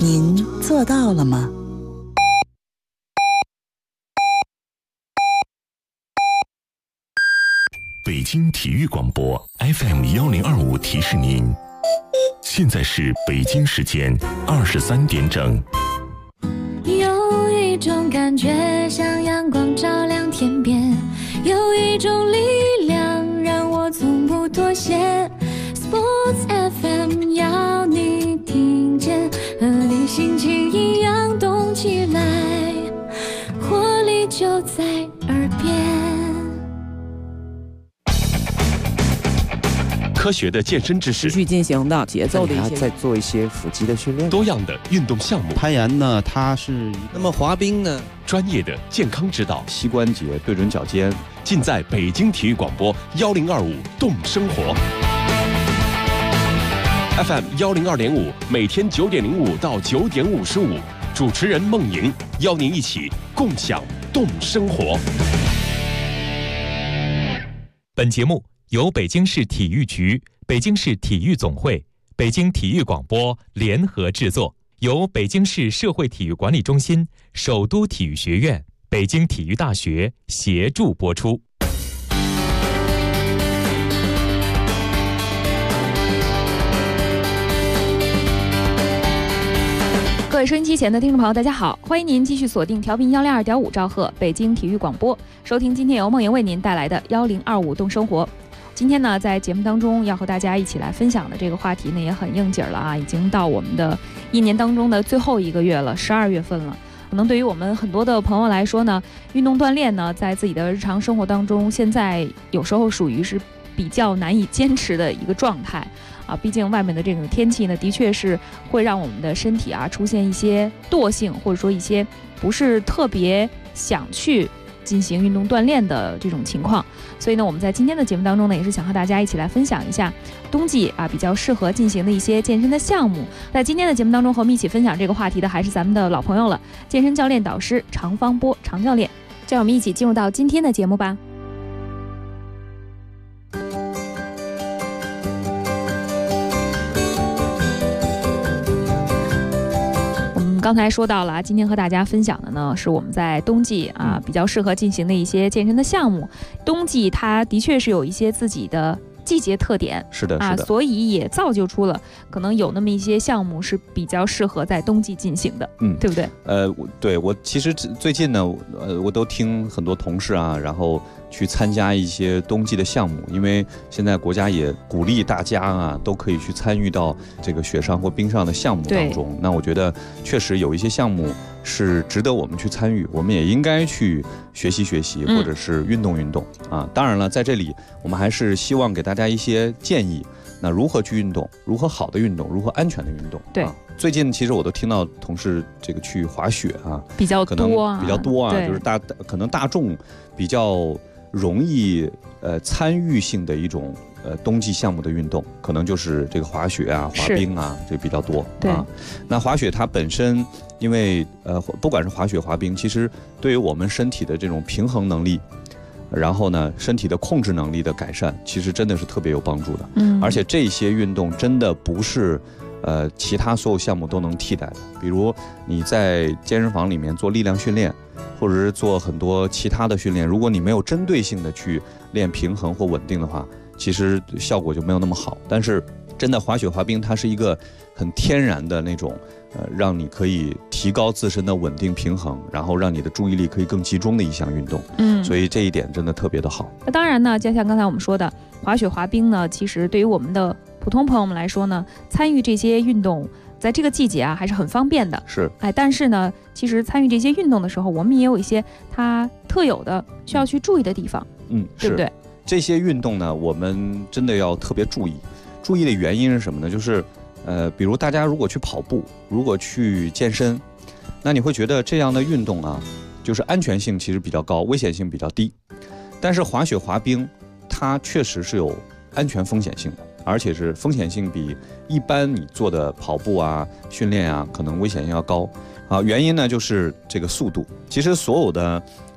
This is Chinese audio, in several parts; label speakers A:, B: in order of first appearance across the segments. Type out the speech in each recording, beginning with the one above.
A: 您做到了吗？
B: 北京体育广播 FM1025提示您，现在是北京时间23点整。
C: 有一种感觉像阳光照亮天边，有一种力量让我从不妥协。Sports FM 要你听见，和你心情一样动起来，活力就在耳边。
D: 科学的健身知识，
E: 持续进行的节奏的一些，
F: 再做一些腹肌的训练，
D: 多样的运动项目。
G: 攀岩呢，它是
H: 那么滑冰呢？
D: 专业的健康指导，
G: 膝关节对准脚尖，
D: 尽在北京体育广播1025动生活。FM 102.5，每天9点05到9点55，主持人孟莹邀您一起共享动生活。
I: 本节目由北京市体育局、北京市体育总会、北京体育广播联合制作，由北京市社会体育管理中心、首都体育学院、北京体育大学协助播出。
J: 各位收音机前的听众朋友，大家好，欢迎您继续锁定调频102.5兆赫北京体育广播，收听今天由孟莹为您带来的1025动生活。今天呢，在节目当中要和大家一起来分享的这个话题呢，也很应景了啊，已经到我们的一年当中的最后一个月了，12月份了。可能对于我们很多的朋友来说呢，运动锻炼呢，在自己的日常生活当中，现在有时候属于是比较难以坚持的一个状态啊。毕竟外面的这种天气呢，的确是会让我们的身体啊出现一些惰性，或者说一些不是特别想去进行运动锻炼的这种情况。所以呢，我们在今天的节目当中呢，也是想和大家一起来分享一下冬季啊比较适合进行的一些健身的项目。在今天的节目当中，和我们一起分享这个话题的还是咱们的老朋友了，健身教练导师常方波常教练。这样我们一起进入到今天的节目吧。刚才说到了，今天和大家分享的呢，是我们在冬季啊比较适合进行的一些健身的项目。冬季它的确是有一些自己的季节特点，
G: 是的，
J: 啊，所以也造就出了可能有那么一些项目是比较适合在冬季进行的，对不对？
G: 对，我其实最近呢，我都听很多同事啊，然后去参加一些冬季的项目，因为现在国家也鼓励大家啊，都可以去参与到这个雪上或冰上的项目当中。那我觉得确实有一些项目是值得我们去参与，我们也应该去学习学习，或者是运动运动啊。当然了，在这里我们还是希望给大家一些建议。那如何去运动？如何好的运动？如何安全的运动？
J: 对，
G: 最近其实我都听到同事这个去滑雪啊，
J: 比较多啊，
G: 就是可能大众比较容易参与性的一种冬季项目的运动，可能就是这个滑雪啊、滑冰啊，这比较多。
J: 对
G: 啊，那滑雪它本身，因为不管是滑雪、滑冰，其实对于我们身体的这种平衡能力，然后呢，身体的控制能力的改善，其实真的是特别有帮助的。而且这些运动真的不是其他所有项目都能替代的。比如你在健身房里面做力量训练，或者是做很多其他的训练，如果你没有针对性的去练平衡或稳定的话，其实效果就没有那么好。但是真的滑雪滑冰，它是一个很天然的那种让你可以提高自身的稳定平衡，然后让你的注意力可以更集中的一项运动。所以这一点真的特别的好。
J: 那当然呢，就像刚才我们说的，滑雪滑冰呢，其实对于我们的普通朋友们来说呢，参与这些运动在这个季节啊还是很方便的。
G: 是，
J: 但是呢，其实参与这些运动的时候，我们也有一些它特有的需要去注意的地方。对不对？
G: 这些运动呢，我们真的要特别注意。注意的原因是什么呢？就是比如大家如果去跑步，如果去健身，那你会觉得这样的运动啊，就是安全性其实比较高，危险性比较低。但是滑雪滑冰它确实是有安全风险性的，而且是风险性比一般你做的跑步啊、训练啊，可能危险性要高啊。原因呢就是这个速度。其实所有的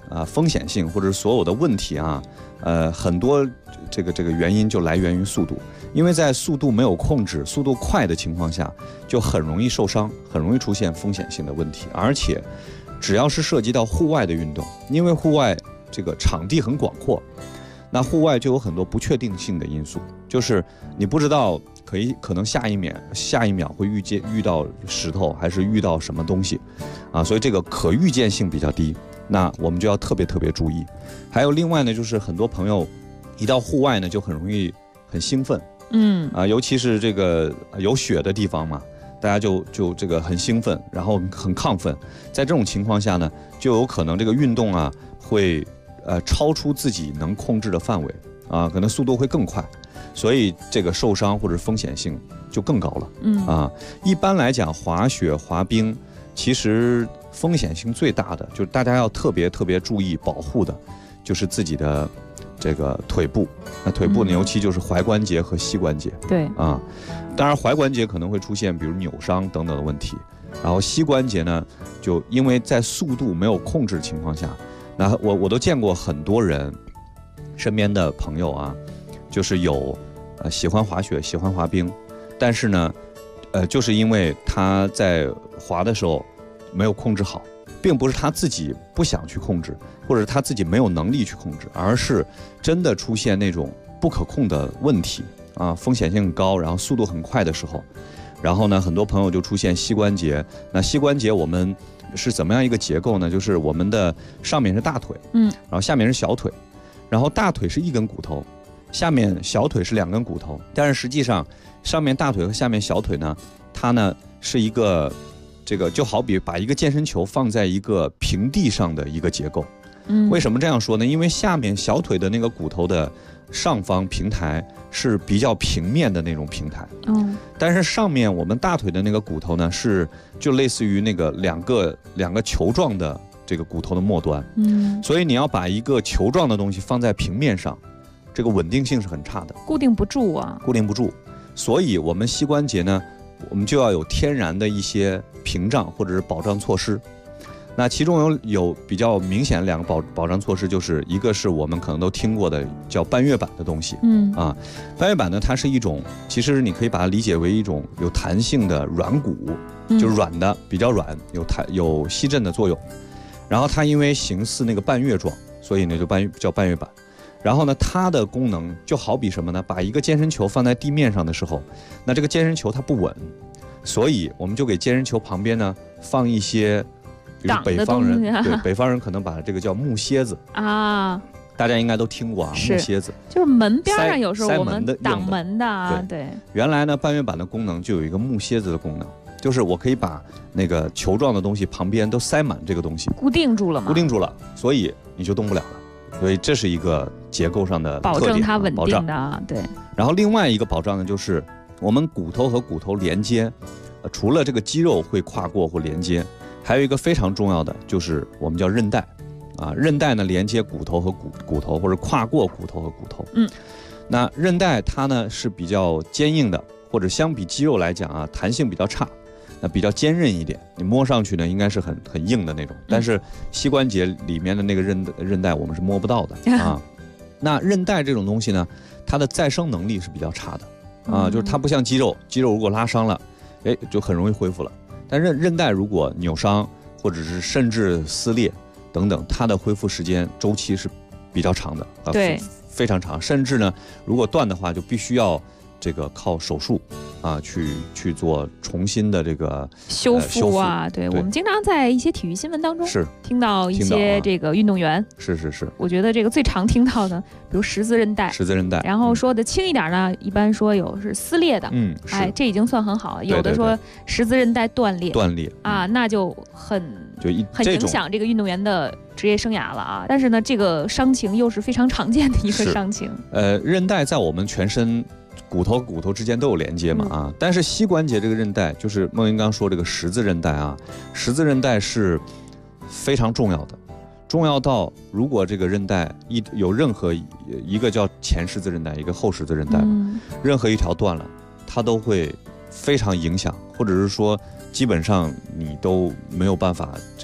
G: 风险性或者所有的问题啊，很多这个原因就来源于速度，因为在速度没有控制、速度快的情况下，就很容易受伤，很容易出现风险性的问题。而且，只要是涉及到户外的运动，因为户外这个场地很广阔，那户外就有很多不确定性的因素，就是你不知道可能下一秒会遇到石头，还是遇到什么东西，啊，所以这个可预见性比较低。那我们就要特别注意。还有另外呢，就是很多朋友一到户外呢，就很容易很兴奋，尤其是这个有雪的地方嘛，大家就这个很兴奋，然后很亢奋。在这种情况下呢，就有可能这个运动啊会超出自己能控制的范围啊，可能速度会更快，所以这个受伤或者风险性就更高了。一般来讲，滑雪、滑冰其实风险性最大的，就是大家要特别注意保护的，就是自己的这个腿部。那腿部呢，尤其就是踝关节和膝关节。
J: 对
G: 啊，当然踝关节可能会出现比如扭伤等等的问题，然后膝关节呢，就因为在速度没有控制的情况下，那我都见过很多人身边的朋友啊，就是有喜欢滑雪、喜欢滑冰，但是呢，就是因为他在滑的时候没有控制好，并不是他自己不想去控制，或者他自己没有能力去控制，而是真的出现那种不可控的问题啊，风险性高，然后速度很快的时候，然后呢，很多朋友就出现膝关节。那膝关节我们是怎么样一个结构呢？就是我们的上面是大腿，然后下面是小腿，然后大腿是一根骨头，下面小腿是2根骨头，但是实际上上面大腿和下面小腿呢，它呢是一个这个就好比把一个健身球放在一个平地上的一个结构。为什么这样说呢？因为下面小腿的那个骨头的上方平台是比较平面的那种平台，但是上面我们大腿的那个骨头呢，是就类似于那个两个球状的这个骨头的末端，所以你要把一个球状的东西放在平面上，这个稳定性是很差的，
J: 固定不住啊，
G: 固定不住。所以我们膝关节呢，我们就要有天然的一些屏障或者是保障措施。那其中有比较明显的2个保障措施，就是一个是我们可能都听过的叫半月板的东西，半月板呢，它是一种，其实你可以把它理解为一种有弹性的软骨，就是软的，比较软，有吸震的作用。然后它因为形似那个半月状，所以呢就叫半月板。然后呢，它的功能就好比什么呢？把一个健身球放在地面上的时候，那这个健身球它不稳，所以我们就给健身球旁边呢放一些。比如北方人，对北方人可能把这个叫木楔子啊，大家应该都听过啊，木楔子
J: 就是门边上有时候我们挡门的啊，对。
G: 原来呢，半月板的功能就有一个木楔子的功能，就是我可以把那个球状的东西旁边都塞满这个东西，
J: 固定住了嘛，
G: 固定住了，所以你就动不了了。所以这是一个结构上的
J: 保证它稳定的，对。
G: 然后另外一个保障呢，就是我们骨头和骨头连接，除了这个肌肉会跨过或连接。还有一个非常重要的就是我们叫韧带，啊，韧带呢连接骨头和骨头，或者跨过骨头和骨头。那韧带它呢是比较坚硬的，或者相比肌肉来讲啊，弹性比较差，那比较坚韧一点。你摸上去呢应该是很硬的那种，但是膝关节里面的那个韧带我们是摸不到的啊。那韧带这种东西呢，它的再生能力是比较差的啊，就是它不像肌肉如果拉伤了，就很容易恢复了。但韧带如果扭伤，或者是甚至撕裂等等，它的恢复时间周期是比较长的，
J: 对，
G: 非常长。甚至呢，如果断的话，就必须要这个靠手术啊去做重新的这个
J: 修复啊。对，我们经常在一些体育新闻当中听到一些这个运动员，
G: 是。
J: 我觉得这个最常听到的，比如十字韧带，然后说的轻一点呢，一般说有是撕裂的，这已经算很好了。有的说十字韧带断裂啊，那就很影响这个运动员的职业生涯了啊。但是呢，这个伤情又是非常常见的一个伤情。
G: 韧带在我们全身骨头之间都有连接嘛啊，但是膝关节这个韧带，就是孟云刚说这个十字韧带啊，十字韧带是非常重要的，重要到如果这个韧带有任何一个叫前十字韧带，一个后十字韧带，任何一条断了，它都会非常影响，或者是说基本上你都没有办法这个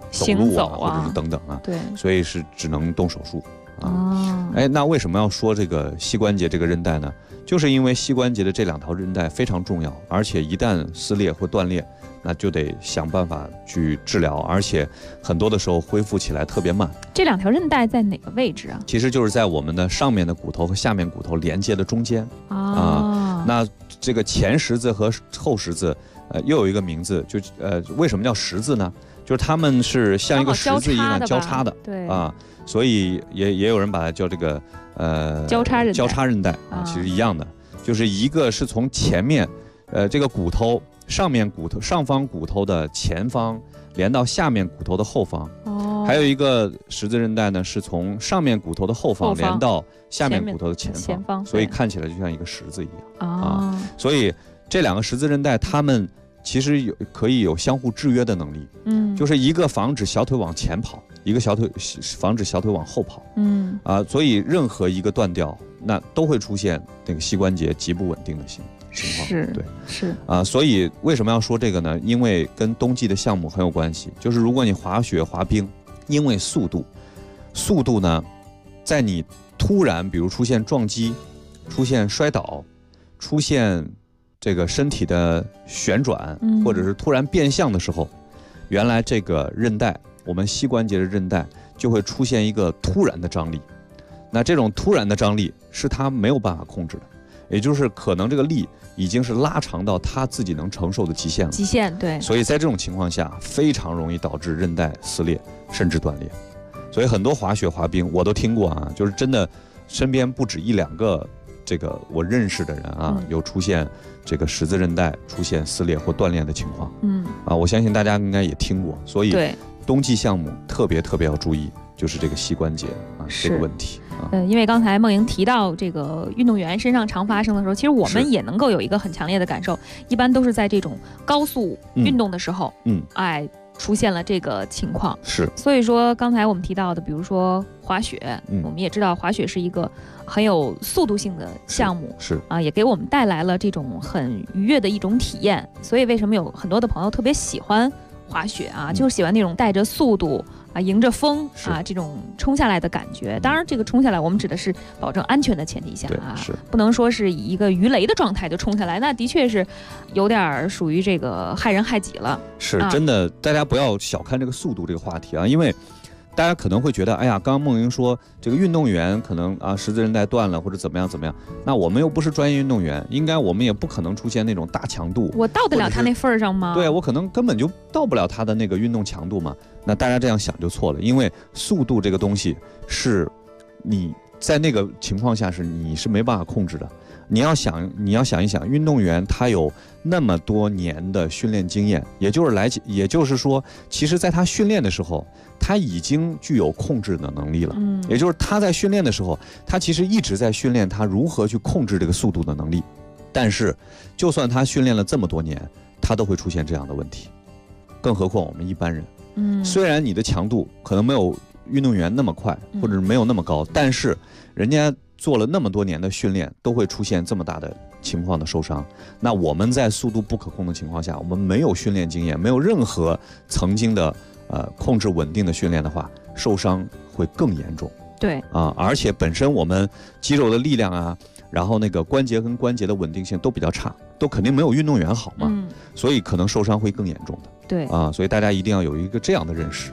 G: 走路啊，
J: 或
G: 者是等等啊，
J: 对，
G: 所以是只能动手术
J: 啊。
G: 那为什么要说这个膝关节这个韧带呢？就是因为膝关节的这2条韧带非常重要，而且一旦撕裂或断裂，那就得想办法去治疗，而且很多的时候恢复起来特别慢。
J: 这2条韧带在哪个位置啊？
G: 其实就是在我们的上面的骨头和下面骨头连接的中间那这个前十字和后十字，又有一个名字，就为什么叫十字呢？就是它们是像一个十字一样交叉的，
J: 对
G: 所以也有人把它叫这个交叉韧带其实一样的，就是一个是从前面这个骨头上方骨头的前方连到下面骨头的后方，还有一个十字韧带呢是从上面骨头的后方连到下面骨头的前方，所以看起来就像一个十字一样所以这2个十字韧带它们其实可以有相互制约的能力，就是一个防止小腿往前跑，一个防止小腿往后跑，所以任何一个断掉，那都会出现那个膝关节极不稳定的情况。
J: 是
G: 所以为什么要说这个呢？因为跟冬季的项目很有关系，就是如果你滑雪滑冰，因为速度呢，在你突然比如出现撞击、出现摔倒、出现这个身体的旋转，或者是突然变向的时候，原来这个韧带，我们膝关节的韧带就会出现一个突然的张力。那这种突然的张力是它没有办法控制的，也就是可能这个力已经是拉长到它自己能承受的极限了。
J: 对。
G: 所以在这种情况下，非常容易导致韧带撕裂甚至断裂。所以很多滑雪滑冰我都听过就是真的身边不止1、2个这个我认识的人有出现这个十字韧带出现撕裂或断裂的情况。我相信大家应该也听过。所以冬季项目特别要注意，就是这个膝关节这个问题。
J: 因为刚才梦莹提到这个运动员身上常发生的时候，其实我们也能够有一个很强烈的感受，一般都是在这种高速运动的时候，出现了这个情况。所以说刚才我们提到的，比如说滑雪，我们也知道滑雪是一个很有速度性的项目，也给我们带来了这种很愉悦的一种体验。所以为什么有很多的朋友特别喜欢滑雪就是喜欢那种带着速度迎着风这种冲下来的感觉。当然这个冲下来我们指的是保证安全的前提下不能说是以一个鱼雷的状态就冲下来，那的确是有点属于这个害人害己了。
G: 真的大家不要小看这个速度这个话题因为大家可能会觉得，哎呀，刚刚梦莹说这个运动员可能十字韧带断了或者怎么样，那我们又不是专业运动员，应该我们也不可能出现那种大强度。
J: 我到得了他那份儿上吗？
G: 对，我可能根本就到不了他的那个运动强度嘛。那大家这样想就错了，因为速度这个东西是你在那个情况下你是没办法控制的。你要想一想，运动员他有那么多年的训练经验，也就是说，其实在他训练的时候，他已经具有控制的能力了。也就是他在训练的时候，他其实一直在训练他如何去控制这个速度的能力。但是，就算他训练了这么多年，他都会出现这样的问题。更何况我们一般人，虽然你的强度可能没有运动员那么快，或者没有那么高，但是人家做了那么多年的训练，都会出现这么大的情况的受伤。那我们在速度不可控的情况下，我们没有训练经验，没有任何曾经的控制稳定的训练的话，受伤会更严重。而且本身我们肌肉的力量然后那个关节跟关节的稳定性都比较差，都肯定没有运动员好嘛。所以可能受伤会更严重的。所以大家一定要有一个这样的认识。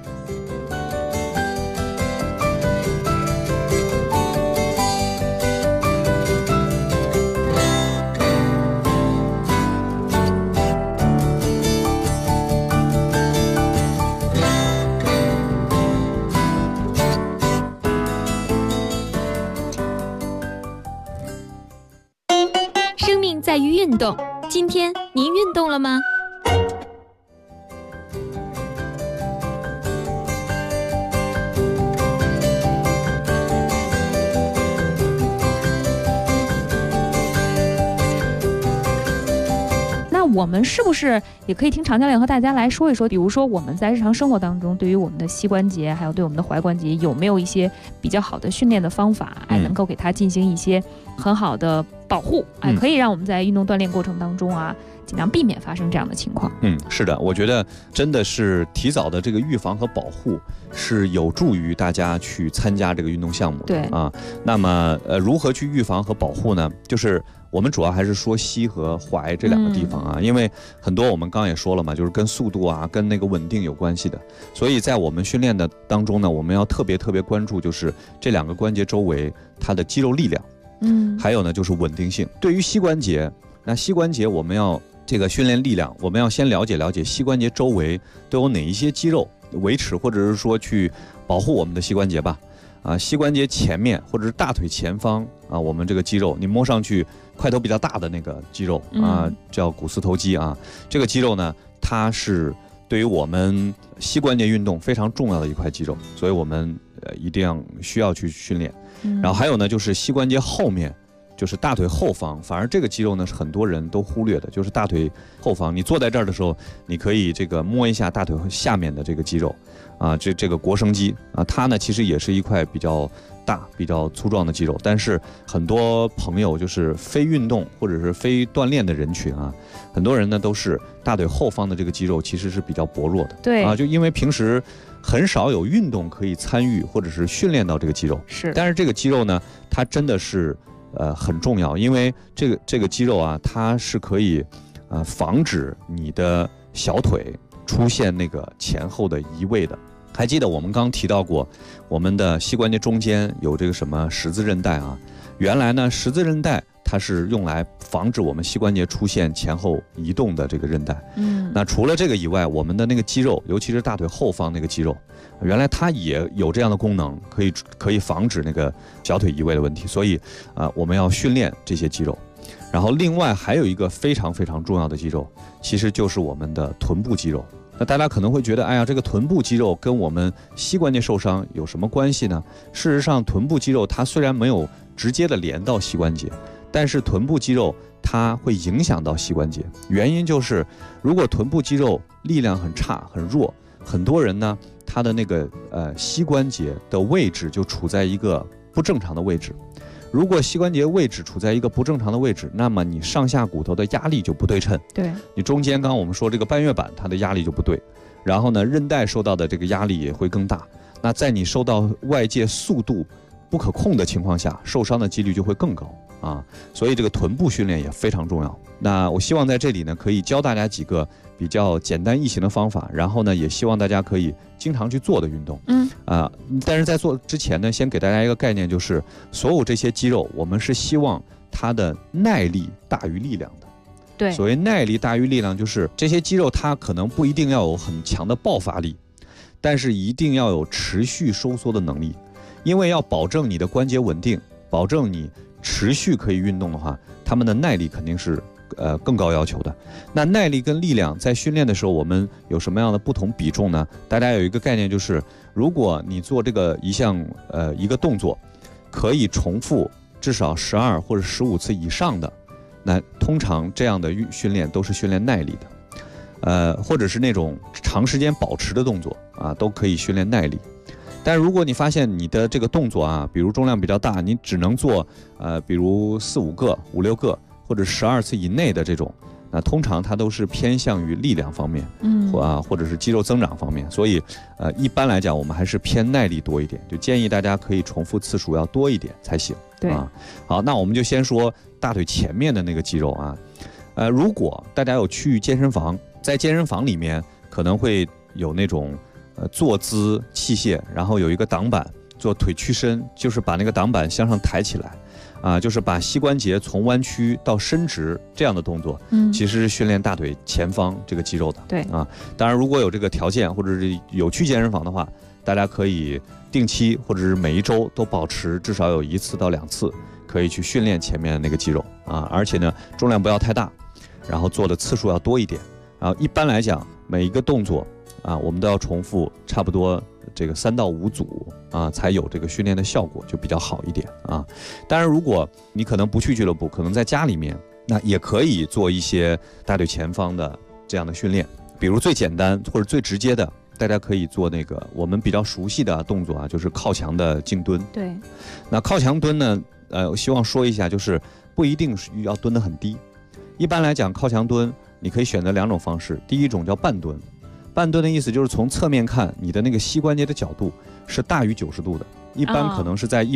C: 在于运动，今天您运动了吗？
J: 那我们是不是也可以听常教练和大家来说一说，比如说我们在日常生活当中，对于我们的膝关节还有对我们的踝关节有没有一些比较好的训练的方法，能够给它进行一些很好的保护，可以让我们在运动锻炼过程当中尽量避免发生这样的情况。
G: 是的，我觉得真的是提早的这个预防和保护是有助于大家去参加这个运动项目的。
J: 对
G: 啊，那么如何去预防和保护呢？就是我们主要还是说膝和踝这两个地方啊，因为很多我们刚刚也说了嘛，就是跟速度啊、跟那个稳定有关系的。所以在我们训练的当中呢，我们要特别关注就是这两个关节周围它的肌肉力量，还有呢就是稳定性。对于膝关节，那膝关节我们要这个训练力量，我们要先了解膝关节周围都有哪一些肌肉维持或者是说去保护我们的膝关节吧。膝关节前面或者是大腿前方啊，我们这个肌肉你摸上去块头比较大的那个肌肉啊，叫股四头肌啊。这个肌肉呢，它是对于我们膝关节运动非常重要的一块肌肉，所以我们一定需要去训练。然后还有呢，就是膝关节后面，就是大腿后方，反而这个肌肉呢是很多人都忽略的，就是大腿后方。你坐在这儿的时候，你可以这个摸一下大腿下面的这个肌肉啊，这个腘绳肌啊，它呢其实也是一块比较大、比较粗壮的肌肉，但是很多朋友就是非运动或者是非锻炼的人群啊，很多人呢都是大腿后方的这个肌肉其实是比较薄弱的。
J: 对
G: 啊，就因为平时很少有运动可以参与或者是训练到这个肌肉。
J: 是，
G: 但是这个肌肉呢，它真的是很重要，因为这个肌肉啊，它是可以防止你的小腿出现那个前后的移位的。还记得我们刚提到过，我们的膝关节中间有这个什么十字韧带啊？原来呢，十字韧带它是用来防止我们膝关节出现前后移动的这个韧带。那除了这个以外，我们的那个肌肉，尤其是大腿后方那个肌肉，原来它也有这样的功能，可以防止那个小腿移位的问题。所以我们要训练这些肌肉。然后另外还有一个非常重要的肌肉，其实就是我们的臀部肌肉。那大家可能会觉得，哎呀，这个臀部肌肉跟我们膝关节受伤有什么关系呢？事实上，臀部肌肉它虽然没有直接的连到膝关节，但是臀部肌肉它会影响到膝关节。原因就是，如果臀部肌肉力量很差、很弱，很多人呢，他的那个膝关节的位置就处在一个不正常的位置。如果膝关节位置处在一个不正常的位置，那么你上下骨头的压力就不对称。
J: 对，
G: 你中间刚刚我们说这个半月板它的压力就不对，然后呢，韧带受到的这个压力也会更大。那在你受到外界速度不可控的情况下，受伤的几率就会更高啊。所以这个臀部训练也非常重要。那我希望在这里呢，可以教大家几个比较简单易行的方法，然后呢，也希望大家可以经常去做的运动。但是在做之前呢，先给大家一个概念，就是所有这些肌肉，我们是希望它的耐力大于力量的。
J: 对，
G: 所谓耐力大于力量，就是这些肌肉它可能不一定要有很强的爆发力，但是一定要有持续收缩的能力。因为要保证你的关节稳定，保证你持续可以运动的话，它们的耐力肯定是更高要求的。那耐力跟力量在训练的时候，我们有什么样的不同比重呢？大家有一个概念，就是如果你做这个一个动作，可以重复至少12或者15次以上的，那通常这样的训练都是训练耐力的，或者是那种长时间保持的动作啊，都可以训练耐力。但如果你发现你的这个动作啊，比如重量比较大，你只能做比如4、5个、5、6个，或者12次以内的这种，那通常它都是偏向于力量方面，或者是肌肉增长方面。所以一般来讲，我们还是偏耐力多一点，就建议大家可以重复次数要多一点才行。
J: 对
G: 啊，好，那我们就先说大腿前面的那个肌肉啊。如果大家有去健身房，在健身房里面可能会有那种坐姿器械，然后有一个挡板做腿屈伸，就是把那个挡板向上抬起来啊，就是把膝关节从弯曲到伸直这样的动作，其实是训练大腿前方这个肌肉的。
J: 对
G: 啊，当然如果有这个条件或者是有去健身房的话，大家可以定期或者是每一周都保持至少有1次到2次，可以去训练前面的那个肌肉啊，而且呢重量不要太大，然后做的次数要多一点。然后一般来讲，每一个动作啊，我们都要重复差不多这个3到5组啊，才有这个训练的效果，就比较好一点啊。当然，如果你可能不去俱乐部，可能在家里面，那也可以做一些大腿前方的这样的训练。比如最简单或者最直接的，大家可以做那个我们比较熟悉的动作啊，就是靠墙的静蹲。
J: 对，
G: 那靠墙蹲呢，我希望说一下，就是不一定是要蹲得很低。一般来讲，靠墙蹲你可以选择2种方式。第一种叫半蹲，半蹲的意思就是从侧面看，你的那个膝关节的角度是大于90度的，一般可能是在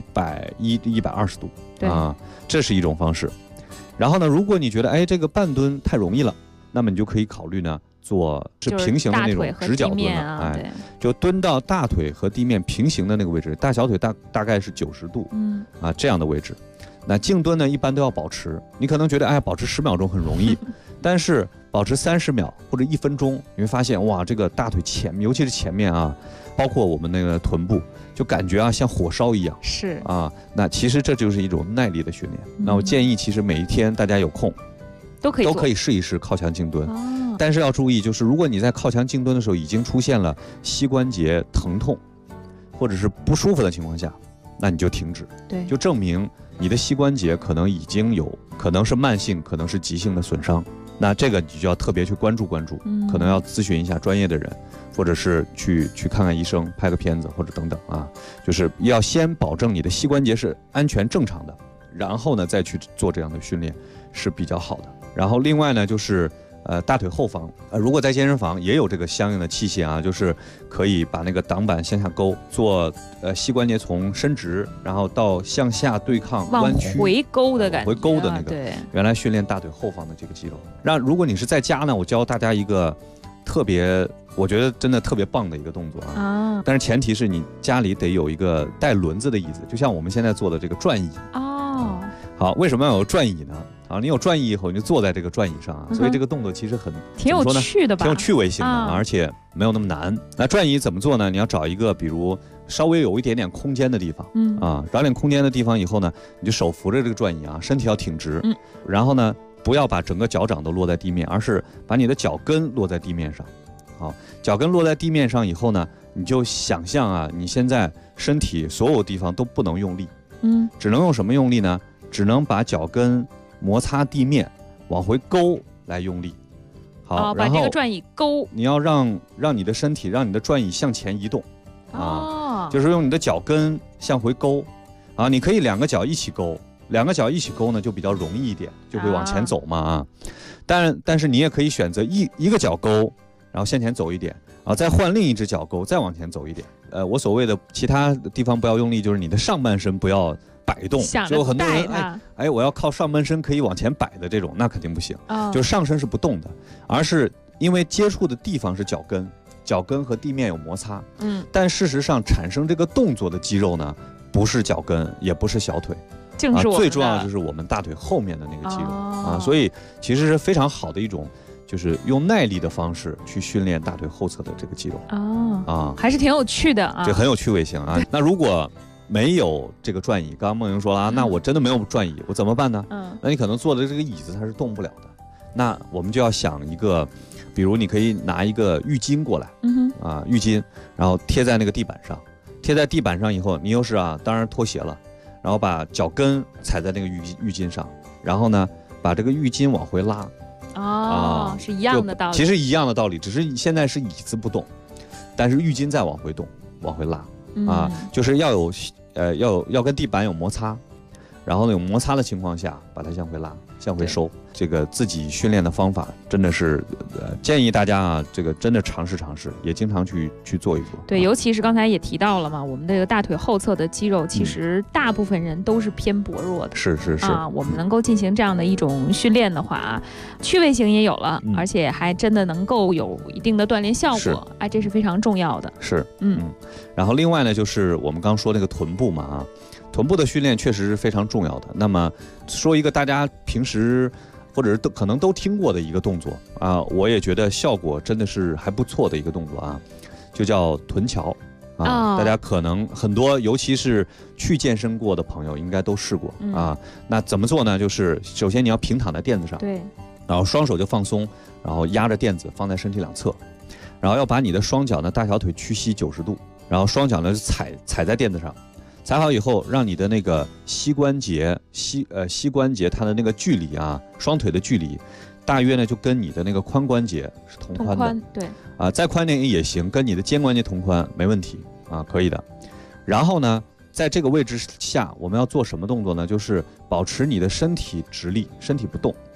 G: 110、120度啊，这是一种方式。然后呢，如果你觉得这个半蹲太容易了，那么你就可以考虑呢做是平行的那种直角蹲了，就蹲到大腿和地面平行的那个位置，大小腿大概是90度，这样的位置。那静蹲呢，一般都要保持。你可能觉得保持10秒钟很容易，但是保持30秒或者1分钟，你会发现哇，这个大腿前面，尤其是前面啊，包括我们那个臀部，就感觉像火烧一样。
J: 是
G: 啊，那其实这就是一种耐力的训练。那我建议，其实每一天大家有空，都可以试一试靠墙静蹲。但是要注意，就是如果你在靠墙静蹲的时候已经出现了膝关节疼痛或者是不舒服的情况下，那你就停止。
J: 对，
G: 就证明你的膝关节可能已经有可能是慢性，可能是急性的损伤。那这个你就要特别去关注，可能要咨询一下专业的人，或者是去看看医生，拍个片子或者等等啊，就是要先保证你的膝关节是安全正常的，然后呢再去做这样的训练是比较好的。然后另外呢就是大腿后方，如果在健身房也有这个相应的器械啊，就是可以把那个挡板向下勾，做膝关节从伸直，然后到向下对抗弯曲
J: 回勾的感觉，
G: 回勾的那个，
J: 对，
G: 原来训练大腿后方的这个肌肉。如果你是在家呢，我教大家一个特别，我觉得真的特别棒的一个动作啊，但是前提是你家里得有一个带轮子的椅子，就像我们现在做的这个转椅。好，为什么要有转椅呢？你有转椅以后，你就坐在这个转椅上啊，所以这个动作其实
J: 挺有趣的吧，
G: 挺有趣味性的，而且没有那么难。那转椅怎么做呢？你要找一个比如稍微有一点点空间的地方，找点空间的地方以后呢，你就手扶着这个转椅啊，身体要挺直，然后呢，不要把整个脚掌都落在地面，而是把你的脚跟落在地面上。好，脚跟落在地面上以后呢，你就想象啊，你现在身体所有地方都不能用力，只能用什么用力呢？只能把脚跟摩擦地面，往回勾来用力。好，
J: 把这个转椅勾，
G: 你要让你的身体，让你的转椅向前移动，就是用你的脚跟向回勾，你可以2个脚一起勾，2个脚一起勾呢就比较容易一点，就会往前走嘛但是你也可以选择一个脚勾，然后向前走一点，再换另一只脚勾，再往前走一点。我所谓的其他地方不要用力，就是你的上半身不要摆动，就很多人我要靠上半身可以往前摆的这种，那肯定不行，就是上身是不动的，而是因为接触的地方是脚跟和地面有摩擦，但事实上产生这个动作的肌肉呢，不是脚跟，也不是小腿，最重要的就是我们大腿后面的那个肌肉所以其实是非常好的一种，就是用耐力的方式去训练大腿后侧的这个肌肉
J: 还是挺有趣的
G: 这很有趣味性啊。那如果没有这个转椅，刚刚梦莹说了那我真的没有转椅，我怎么办呢？那你可能坐的这个椅子它是动不了的，那我们就要想一个，比如你可以拿一个浴巾过来，浴巾，然后贴在那个地板上，贴在地板上以后，你又是当然脱鞋了，然后把脚跟踩在那个浴巾上，然后呢把这个浴巾往回拉，
J: 是一样的道理，
G: 其实一样的道理，只是现在是椅子不动，但是浴巾在往回动，往回拉。就是要跟地板有摩擦，然后呢有摩擦的情况下把它向回拉，向回收。这个自己训练的方法真的是建议大家这个真的尝试，也经常去做一做。
J: 对，尤其是刚才也提到了嘛，我们这个大腿后侧的肌肉其实大部分人都是偏薄弱的，
G: 是
J: 我们能够进行这样的一种训练的话，趣味性也有了，而且还真的能够有一定的锻炼效果，这是非常重要的。
G: 然后另外呢，就是我们刚说那个臀部嘛臀部的训练确实是非常重要的。那么说一个大家平时或者是可能都听过的一个动作我也觉得效果真的是还不错的一个动作就叫臀桥大家可能很多，尤其是去健身过的朋友应该都试过那怎么做呢？就是首先你要平躺在垫子上，
J: 对，
G: 然后双手就放松，然后压着垫子放在身体两侧，然后要把你的双脚呢大小腿屈膝90度，然后双脚呢踩在垫子上，踩好以后，让你的那个膝关节它的那个距离双腿的距离，大约呢就跟你的那个髋关节是同宽的，
J: 对，
G: 再宽点也行，跟你的肩关节同宽没问题可以的。然后呢，在这个位置下，我们要做什么动作呢？就是保持你的身体直立，身体不动，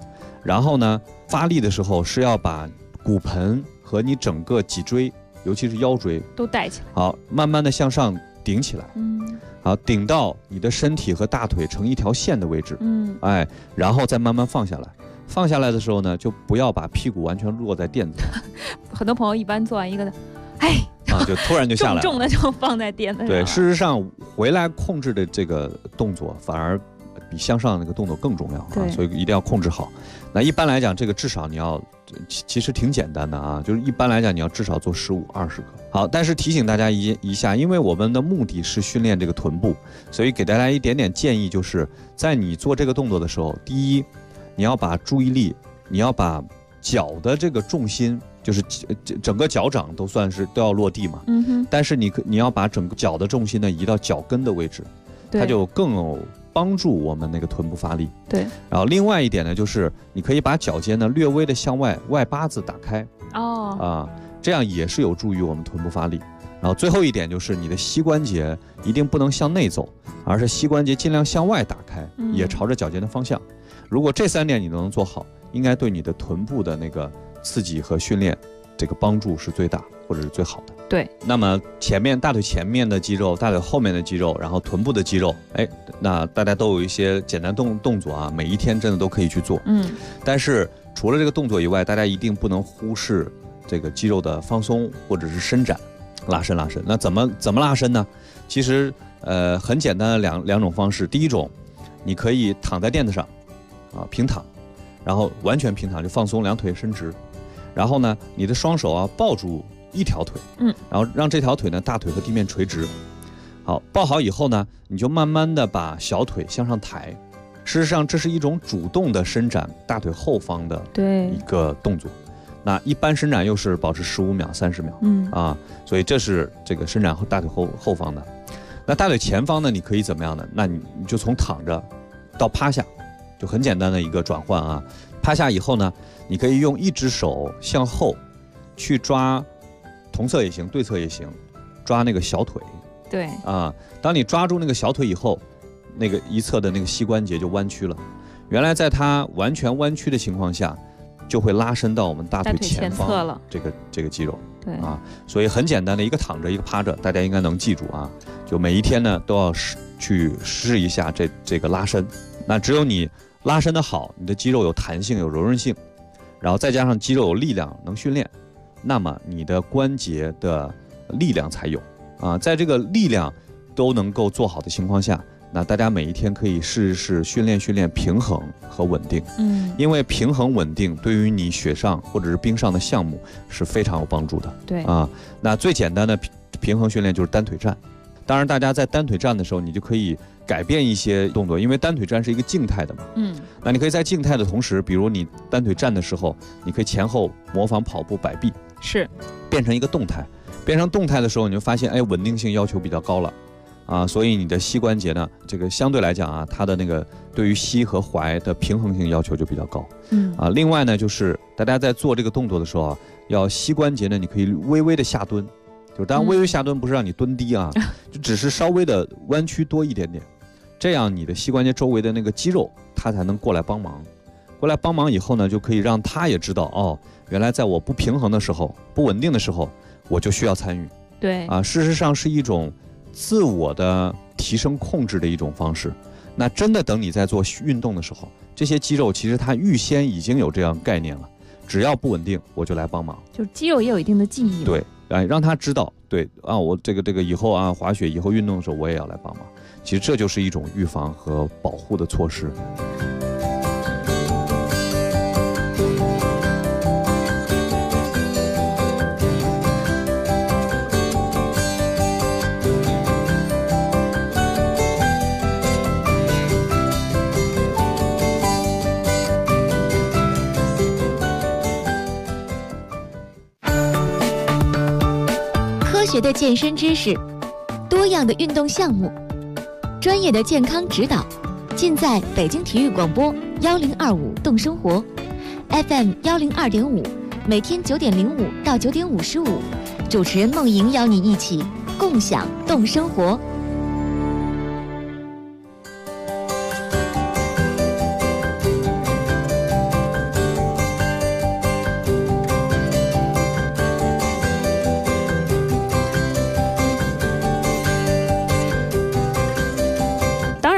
G: 然后呢，发力的时候是要把骨盆和你整个脊椎，尤其是腰椎
J: 都带起来，
G: 好，慢慢的向上顶起来，好，顶到你的身体和大腿成一条线的位置，哎，然后再慢慢放下来。放下来的时候呢，就不要把屁股完全落在垫子上。
J: 很多朋友一般做完一个的，
G: 就突然就下来了，
J: 重的就放在垫子上。
G: 对，事实上回来控制的这个动作反而比向上那个动作更重要啊，所以一定要控制好。那一般来讲，这个至少你要，其实挺简单的啊，就是一般来讲你要至少做15、20个。好，但是提醒大家一下，因为我们的目的是训练这个臀部，所以给大家一点点建议，就是在你做这个动作的时候，第一，你要把注意力，你要把脚的这个重心，就是整个脚掌都要落地嘛。但是你要把整个脚的重心呢移到脚跟的位置，它就更有帮助我们那个臀部发力。
J: 对。
G: 然后另外一点呢，就是你可以把脚尖呢略微的向外八字打开。这样也是有助于我们臀部发力。然后最后一点就是你的膝关节一定不能向内走，而是膝关节尽量向外打开，也朝着脚尖的方向。如果这3点你都能做好，应该对你的臀部的那个刺激和训练这个帮助是最大或者是最好的。
J: 对。
G: 那么大腿前面的肌肉，大腿后面的肌肉，然后臀部的肌肉，那大家都有一些简单动作啊，每一天真的都可以去做。但是除了这个动作以外，大家一定不能忽视这个肌肉的放松或者是伸展、拉伸。那怎么拉伸呢？其实很简单的两种方式。第一种，你可以躺在垫子上，平躺，然后完全平躺，就放松，两腿伸直，然后呢，你的双手抱住一条腿，然后让这条腿呢大腿和地面垂直。好，抱好以后呢，你就慢慢的把小腿向上抬。事实上，这是一种主动的伸展大腿后方的一个动作。那一般伸展又是保持15秒、30秒，所以这是这个伸展大腿后方的。那大腿前方呢，你可以怎么样呢？那你就从躺着到趴下，就很简单的一个转换啊。趴下以后呢，你可以用一只手向后去抓，同侧也行，对侧也行，抓那个小腿。
J: 对
G: 当你抓住那个小腿以后，那个一侧的那个膝关节就弯曲了。原来在它完全弯曲的情况下，就会拉伸到我们大腿前方
J: 了
G: 这个肌肉。
J: 对
G: 所以很简单的，一个躺着一个趴着，大家应该能记住啊。就每一天呢都要去试一下这个拉伸。那只有你拉伸的好，你的肌肉有弹性有柔韧性，然后再加上肌肉有力量能训练，那么你的关节的力量才有在这个力量都能够做好的情况下，那大家每一天可以试一试训练平衡和稳定。因为平衡稳定对于你雪上或者是冰上的项目是非常有帮助的。
J: 对
G: 那最简单的平衡训练就是单腿站。当然大家在单腿站的时候，你就可以改变一些动作，因为单腿站是一个静态的嘛。那你可以在静态的同时，比如你单腿站的时候，你可以前后模仿跑步摆臂，
J: 是
G: 变成一个动态。变成动态的时候，你就发现稳定性要求比较高了所以你的膝关节呢，这个相对来讲它的那个对于膝和踝的平衡性要求就比较高。另外呢，就是大家在做这个动作的时候要膝关节呢，你可以微微的下蹲，就是当然微微下蹲不是让你蹲低就只是稍微的弯曲多一点点，这样你的膝关节周围的那个肌肉它才能过来帮忙。过来帮忙以后呢，就可以让它也知道原来在我不平衡的时候、不稳定的时候，我就需要参与。
J: 对
G: 事实上是一种自我的提升控制的一种方式。那真的等你在做运动的时候，这些肌肉其实它预先已经有这样概念了，只要不稳定我就来帮忙。
J: 就肌肉也有一定的记忆。
G: 对，让他知道，对我这个以后滑雪以后运动的时候我也要来帮忙。其实这就是一种预防和保护的措施。
C: 科学的健身知识，多样的运动项目，专业的健康指导，尽在北京体育广播1025动生活 FM 102.5，每天9点05到9点55，主持人梦莹邀你一起共享动生活。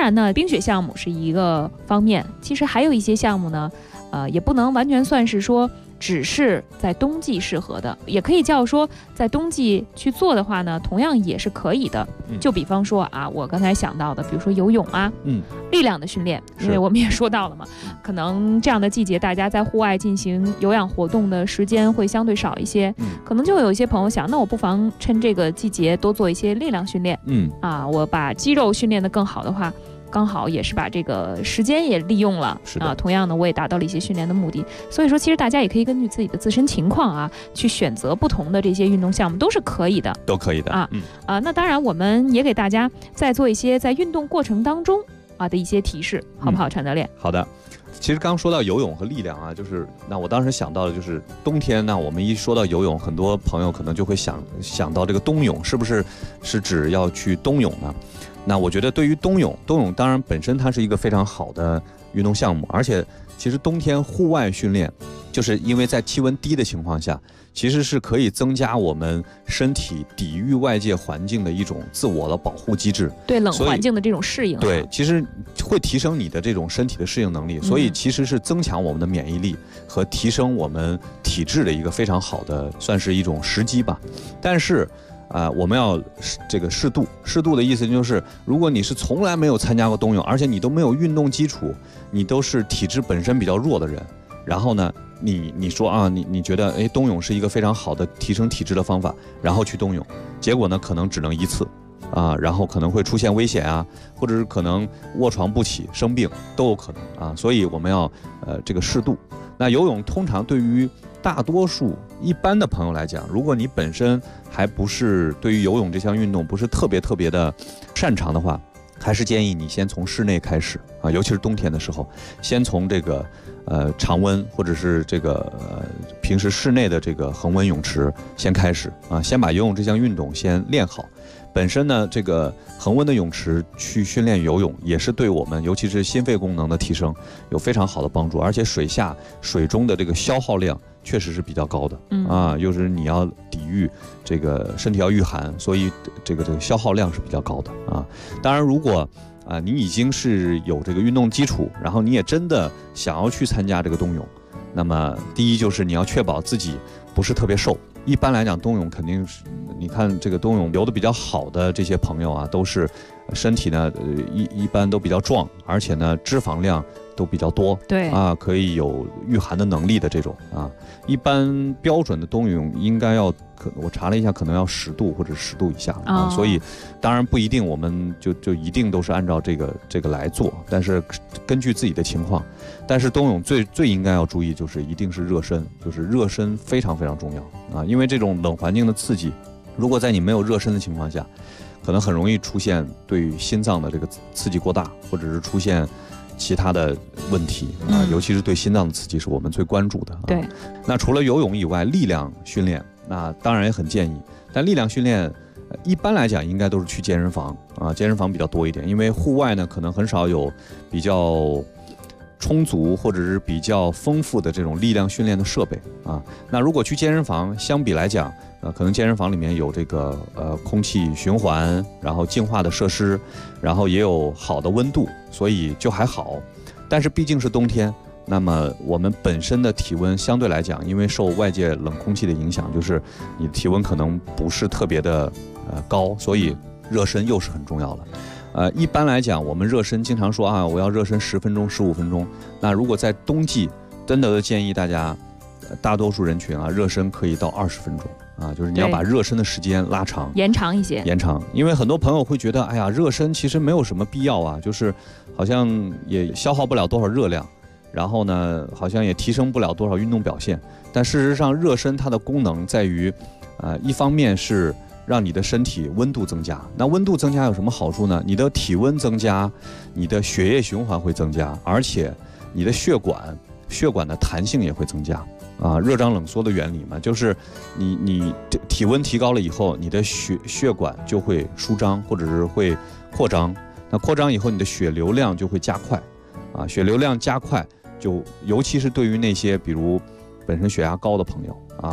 J: 然呢，冰雪项目是一个方面，其实还有一些项目呢，也不能完全算是说只是在冬季适合的，也可以叫说在冬季去做的话呢，同样也是可以的。就比方说啊，我刚才想到的，比如说游泳啊，力量的训练，因为我们也说到了嘛，可能这样的季节大家在户外进行有氧活动的时间会相对少一些，可能就有一些朋友想，那我不妨趁这个季节多做一些力量训练，我把肌肉训练得更好的话，刚好也是把这个时间也利用了同样的我也达到了一些训练的目的。所以说其实大家也可以根据自己的自身情况啊，去选择不同的这些运动项目，都是可以的，
G: 都可以的
J: 那当然我们也给大家再做一些在运动过程当中的一些提示，好不好，陈教练？
G: 好的。其实刚说到游泳和力量啊，就是那我当时想到的就是冬天呢，我们一说到游泳，很多朋友可能就会想到这个冬泳，是不是指要去冬泳呢？那我觉得对于冬泳当然本身它是一个非常好的运动项目，而且其实冬天户外训练，就是因为在气温低的情况下，其实是可以增加我们身体抵御外界环境的一种自我的保护机制，
J: 对冷环境的这种适应，
G: 对，其实会提升你的这种身体的适应能力，所以其实是增强我们的免疫力和提升我们体质的一个非常好的，算是一种时机吧。但是我们要这个适度的意思就是，如果你是从来没有参加过冬泳，而且你都没有运动基础，你都是体质本身比较弱的人，然后呢你说啊，你觉得冬泳是一个非常好的提升体质的方法，然后去冬泳，结果呢可能只能一次然后可能会出现危险啊，或者是可能卧床不起生病都有可能所以我们要这个适度。那游泳通常对于大多数一般的朋友来讲，如果你本身还不是对于游泳这项运动不是特别的擅长的话，还是建议你先从室内开始尤其是冬天的时候，先从这个常温或者是这个平时室内的这个恒温泳池先开始先把游泳这项运动先练好。本身呢，这个恒温的泳池去训练游泳，也是对我们尤其是心肺功能的提升有非常好的帮助，而且水中的这个消耗量确实是比较高的就是你要抵御这个身体要御寒，所以这个消耗量是比较高的当然如果你已经是有这个运动基础，然后你也真的想要去参加这个冬泳，那么第一就是你要确保自己不是特别瘦。一般来讲冬泳肯定是，你看这个冬泳游得比较好的这些朋友都是身体呢一般都比较壮，而且呢脂肪量都比较多，
J: 对
G: 可以有御寒的能力的这种一般标准的冬泳应该要我查了一下，可能要10度或者10度以下所以当然不一定我们就一定都是按照这个来做，但是根据自己的情况。但是冬泳最应该要注意就是一定是热身，就是热身非常重要因为这种冷环境的刺激，如果在你没有热身的情况下，可能很容易出现对心脏的这个刺激过大，或者是出现其他的问题尤其是对心脏的刺激是我们最关注的
J: 对。
G: 那除了游泳以外，力量训练那当然也很建议，但力量训练一般来讲应该都是去健身房健身房比较多一点，因为户外呢可能很少有比较充足或者是比较丰富的这种力量训练的设备那如果去健身房，相比来讲可能健身房里面有这个空气循环，然后净化的设施，然后也有好的温度，所以就还好。但是毕竟是冬天，那么我们本身的体温相对来讲，因为受外界冷空气的影响，就是你的体温可能不是特别的高，所以热身又是很重要的。一般来讲，我们热身经常说我要热身10分钟、15分钟。那如果在冬季，真的建议大家，大多数人群热身可以到20分钟就是你要把热身的时间拉长，
J: 延长一些，
G: 因为很多朋友会觉得，热身其实没有什么必要就是好像也消耗不了多少热量，然后呢，好像也提升不了多少运动表现。但事实上，热身它的功能在于，一方面是让你的身体温度增加。那温度增加有什么好处呢？你的体温增加，你的血液循环会增加，而且你的血管的弹性也会增加热胀冷缩的原理嘛，就是你体温提高了以后，你的血管就会舒张或者是会扩张。那扩张以后，你的血流量就会加快血流量加快，就尤其是对于那些比如本身血压高的朋友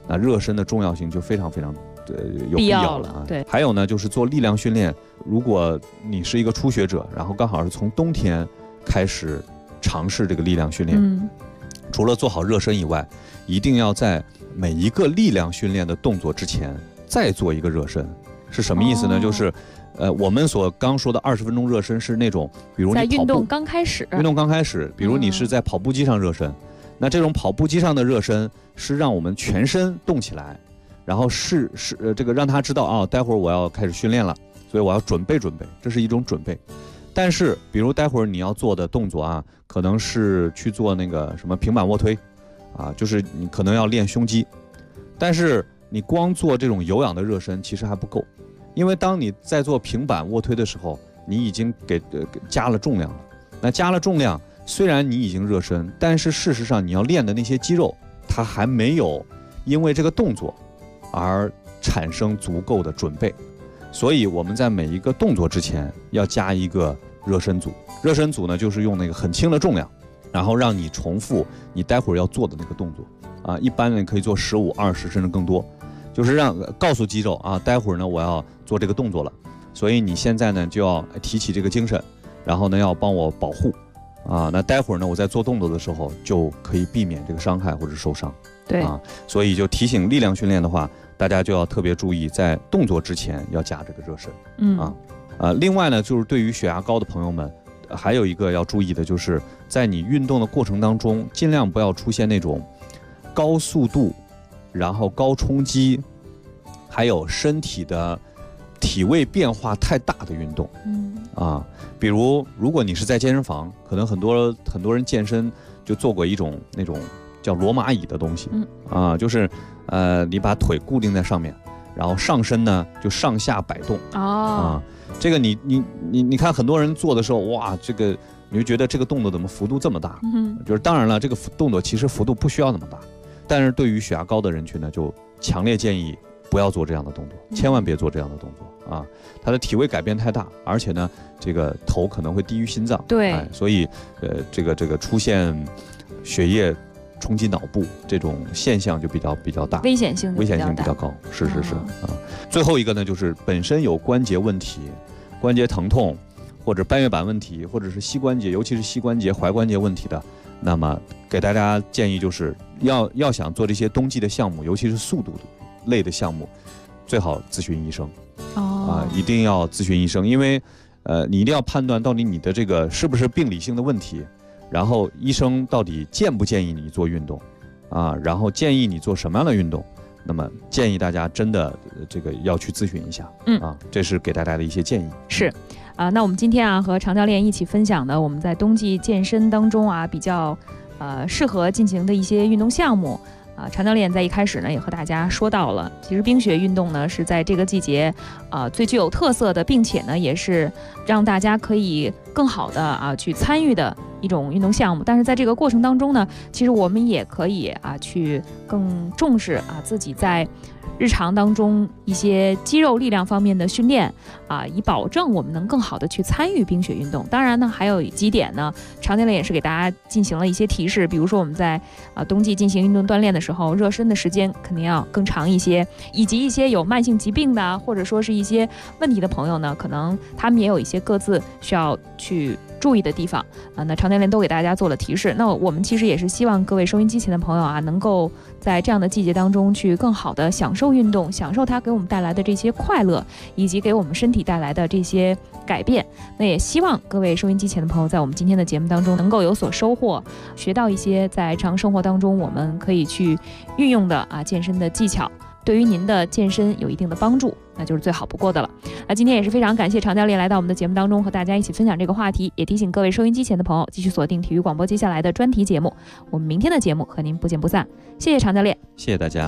G: 那热身的重要性就非常非常有
J: 必要
G: 要了啊。
J: 对，
G: 还有呢，就是做力量训练，如果你是一个初学者，然后刚好是从冬天开始尝试这个力量训练，除了做好热身以外，一定要在每一个力量训练的动作之前再做一个热身。是什么意思呢？就是我们所刚说的20分钟热身是那种，比如你跑步，
J: 在运动刚开始，
G: 比如你是在跑步机上热身，那这种跑步机上的热身是让我们全身动起来，然后这个让他知道啊，待会儿我要开始训练了，所以我要准备，这是一种准备。但是比如待会儿你要做的动作啊，可能是去做那个什么平板卧推啊，就是你可能要练胸肌，但是你光做这种有氧的热身其实还不够。因为当你在做平板卧推的时候，你已经给加了重量了。那加了重量，虽然你已经热身，但是事实上你要练的那些肌肉，它还没有因为这个动作而产生足够的准备。所以我们在每一个动作之前要加一个热身组。热身组呢，就是用那个很轻的重量，然后让你重复你待会儿要做的那个动作啊。一般呢可以做15、20甚至更多。就是告诉肌肉啊，待会儿呢我要做这个动作了，所以你现在呢就要提起这个精神，然后呢要帮我保护啊。那待会儿呢我在做动作的时候就可以避免这个伤害或者受伤。
J: 对
G: 啊，所以就提醒力量训练的话，大家就要特别注意，在动作之前要加这个热身。另外呢，就是对于血压高的朋友们，还有一个要注意的，就是在你运动的过程当中，尽量不要出现那种高速度，然后高冲击，还有身体的体位变化太大的运动。比如如果你是在健身房，可能很多人健身就做过一种那种叫罗马椅的东西，就是你把腿固定在上面，然后上身呢就上下摆动。这个你看很多人做的时候，哇，这个你就觉得这个动作怎么幅度这么大？就是当然了，这个动作其实幅度不需要那么大。但是对于血压高的人群呢，就强烈建议不要做这样的动作，千万别做这样的动作啊！他的体位改变太大，而且呢，这个头可能会低于心脏，
J: 对，
G: 所以这个出现血液冲击脑部这种现象就比较大，
J: 危险性比
G: 较高，是啊。最后一个呢，就是本身有关节问题、关节疼痛或者半月板问题，或者是膝关节，尤其是膝关节、踝关节问题的。那么给大家建议就是要想做这些冬季的项目，尤其是速度类的项目，最好咨询医生。一定要咨询医生，因为你一定要判断到底你的这个是不是病理性的问题，然后医生到底建不建议你做运动然后建议你做什么样的运动。那么建议大家真的这个要去咨询一下。这是给大家的一些建议。
J: 是那我们今天和常教练一起分享的我们在冬季健身当中比较适合进行的一些运动项目。常教练在一开始呢也和大家说到了，其实冰雪运动呢是在这个季节最具有特色的，并且呢也是让大家可以更好的去参与的一种运动项目。但是在这个过程当中呢，其实我们也可以去更重视自己在日常当中一些肌肉力量方面的训练以保证我们能更好的去参与冰雪运动。当然呢，还有几点呢，常教练也是给大家进行了一些提示，比如说我们在冬季进行运动锻炼的时候，热身的时间肯定要更长一些，以及一些有慢性疾病的或者说是一些问题的朋友呢，可能他们也有一些各自需要去注意的地方那常教练都给大家做了提示。那我们其实也是希望各位收音机前的朋友能够在这样的季节当中去更好的享受运动，享受它给我们带来的这些快乐，以及给我们身体带来的这些改变。那也希望各位收音机前的朋友在我们今天的节目当中能够有所收获，学到一些在日常生活当中我们可以去运用的健身的技巧，对于您的健身有一定的帮助，那就是最好不过的了。那今天也是非常感谢常教练来到我们的节目当中，和大家一起分享这个话题，也提醒各位收音机前的朋友继续锁定体育广播接下来的专题节目。我们明天的节目和您不见不散。谢谢常教练，
G: 谢谢大家。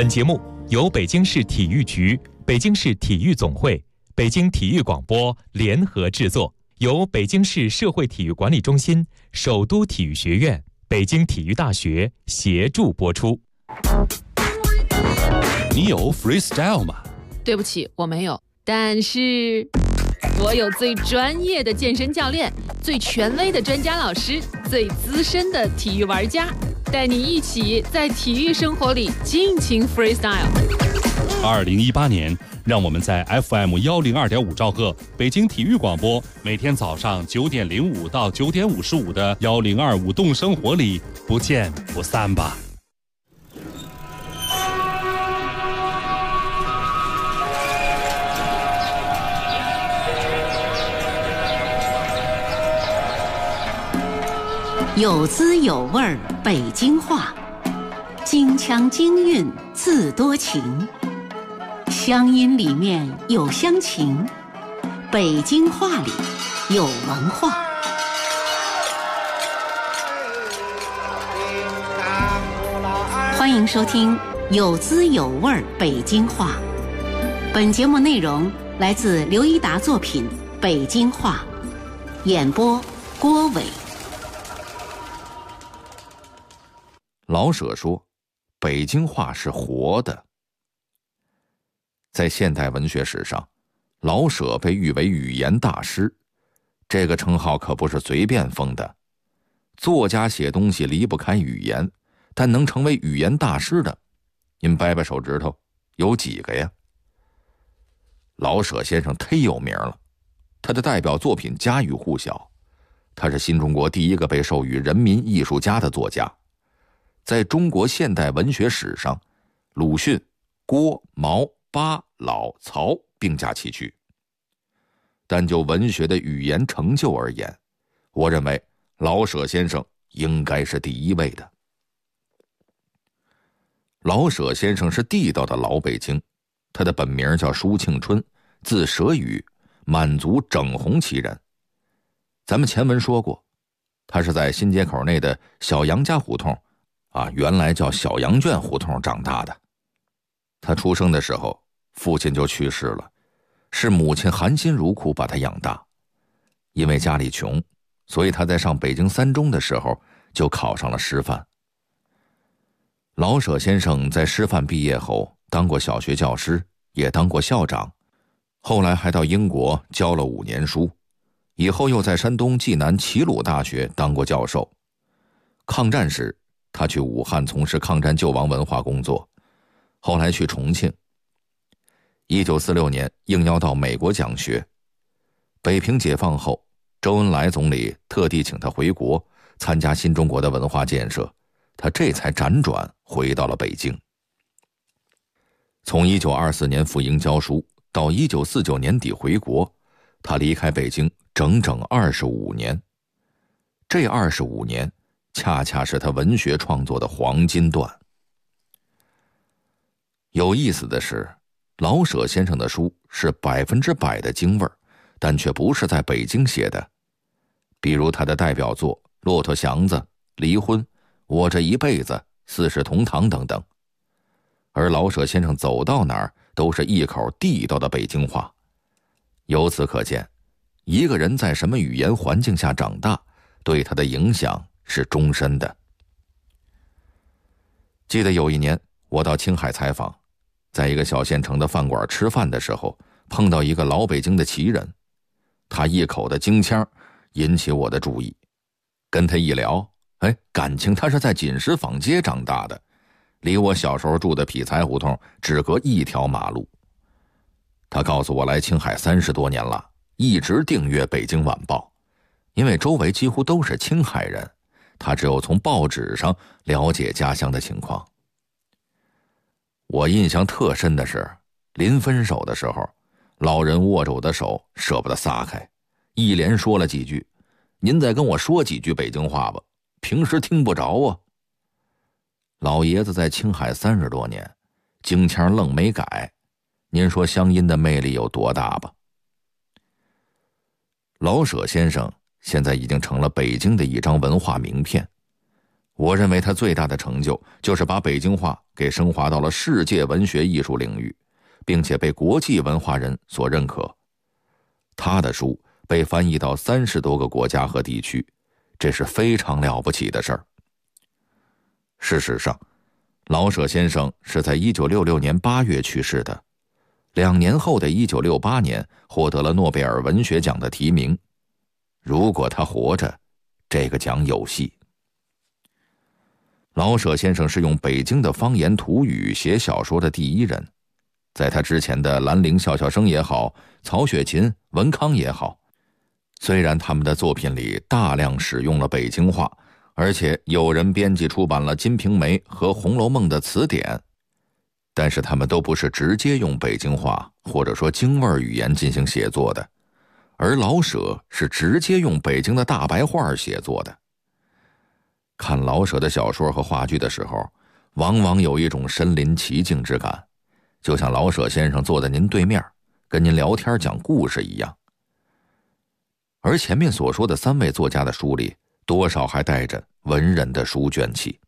I: 本节目由北京市体育局、北京市体育总会、北京体育广播联合制作，由北京市社会体育管理中心、首都体育学院、北京体育大学协助播出。
D: 你有 freestyle 吗？
H: 对不起，我没有。但是我有最专业的健身教练，最权威的专家老师，最资深的体育玩家，带你一起在体育生活里尽情 freestyle。
D: 2018年，让我们在 FM 102.5兆赫北京体育广播，每天早上9点05到9点55的1025动生活里不见不散吧。
A: 有滋有味儿北京话，京腔京韵自多情，乡音里面有乡情，北京话里有文化。欢迎收听有滋有味儿北京话。本节目内容来自刘一达作品《北京话》，演播郭伟。
K: 老舍说，北京话是活的。在现代文学史上，老舍被誉为语言大师，这个称号可不是随便封的。作家写东西离不开语言，但能成为语言大师的，您掰掰手指头，有几个呀？老舍先生忒有名了，他的代表作品家喻户晓，他是新中国第一个被授予人民艺术家的作家。在中国现代文学史上，鲁迅、郭、毛、巴、老、曹并驾齐驱。但就文学的语言成就而言，我认为老舍先生应该是第一位的。老舍先生是地道的老北京，他的本名叫舒庆春，字舍宇，满族整红旗人。咱们前文说过，他是在新街口内的小杨家胡同原来叫小羊圈胡同长大的。他出生的时候，父亲就去世了，是母亲含辛茹苦把他养大。因为家里穷，所以他在上北京三中的时候就考上了师范。老舍先生在师范毕业后当过小学教师，也当过校长，后来还到英国教了5年书，以后又在山东济南齐鲁大学当过教授。抗战时他去武汉从事抗战救亡文化工作，后来去重庆。1946年应邀到美国讲学。北平解放后，周恩来总理特地请他回国参加新中国的文化建设，他这才辗转回到了北京。从1924年赴英教书到1949年底回国，他离开北京整整25年。这25年恰恰是他文学创作的黄金段。有意思的是，老舍先生的书是100%的京味儿，但却不是在北京写的。比如他的代表作《骆驼祥子》《离婚》《我这一辈子》《四世同堂》等等。而老舍先生走到哪儿都是一口地道的北京话。由此可见，一个人在什么语言环境下长大，对他的影响是终身的。记得有一年我到青海采访，在一个小县城的饭馆吃饭的时候，碰到一个老北京的旗人，他一口的京腔引起我的注意。跟他一聊，感情他是在锦石坊街长大的，离我小时候住的匹才胡同只隔一条马路。他告诉我来青海30多年了，一直订阅《北京晚报》，因为周围几乎都是青海人，他只有从报纸上了解家乡的情况。我印象特深的是，临分手的时候，老人握着我的手舍不得撒开，一连说了几句：“您再跟我说几句北京话吧，平时听不着啊。”老爷子在青海30多年，京腔愣没改，您说乡音的魅力有多大吧？老舍先生现在已经成了北京的一张文化名片。 我认为他最大的成就就是把北京话给升华到了世界文学艺术领域，并且被国际文化人所认可。他的书被翻译到30多个国家和地区，这是非常了不起的事儿。事实上，老舍先生是在1966年8月去世的，2年后的1968年获得了诺贝尔文学奖的提名。如果他活着，这个奖有戏。老舍先生是用北京的方言土语写小说的第一人，在他之前的兰陵笑笑生也好，曹雪芹、文康也好，虽然他们的作品里大量使用了北京话，而且有人编辑出版了《金瓶梅》和《红楼梦》的词典，但是他们都不是直接用北京话或者说京味语言进行写作的，而老舍是直接用北京的大白话写作的。看老舍的小说和话剧的时候，往往有一种身临其境之感，就像老舍先生坐在您对面，跟您聊天讲故事一样。而前面所说的3位作家的书里，多少还带着文人的书卷气。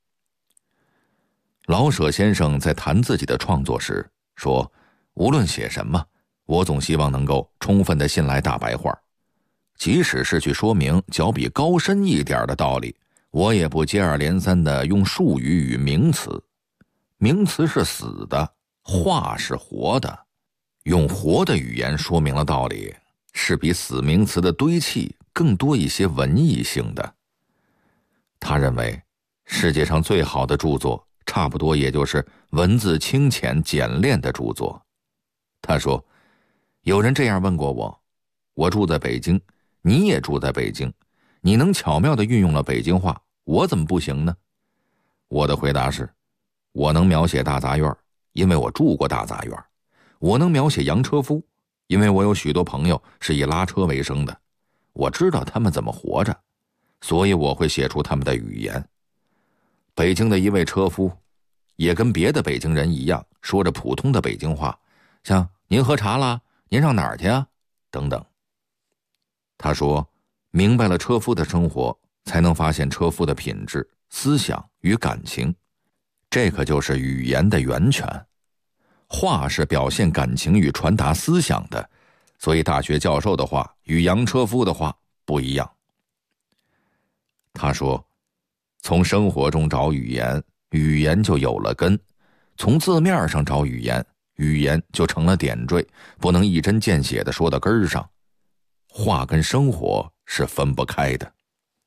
K: 老舍先生在谈自己的创作时说，无论写什么，我总希望能够充分地信赖大白话，即使是去说明较比高深一点的道理，我也不接二连三地用术语与名词。名词是死的，话是活的，用活的语言说明了道理，是比死名词的堆砌更多一些文艺性的。他认为，世界上最好的著作，差不多也就是文字清浅简练的著作。他说，有人这样问过我，我住在北京，你也住在北京，你能巧妙地运用了北京话，我怎么不行呢？我的回答是，我能描写大杂院，因为我住过大杂院；我能描写洋车夫，因为我有许多朋友是以拉车为生的，我知道他们怎么活着，所以我会写出他们的语言。北京的一位车夫也跟别的北京人一样，说着普通的北京话，像您喝茶啦，您上哪儿去啊，等等。他说，明白了车夫的生活，才能发现车夫的品质、思想与感情，这可就是语言的源泉。话是表现感情与传达思想的，所以大学教授的话与洋车夫的话不一样。他说，从生活中找语言，语言就有了根；从字面上找语言，语言就成了点缀，不能一针见血地说到根儿上。话跟生活是分不开的。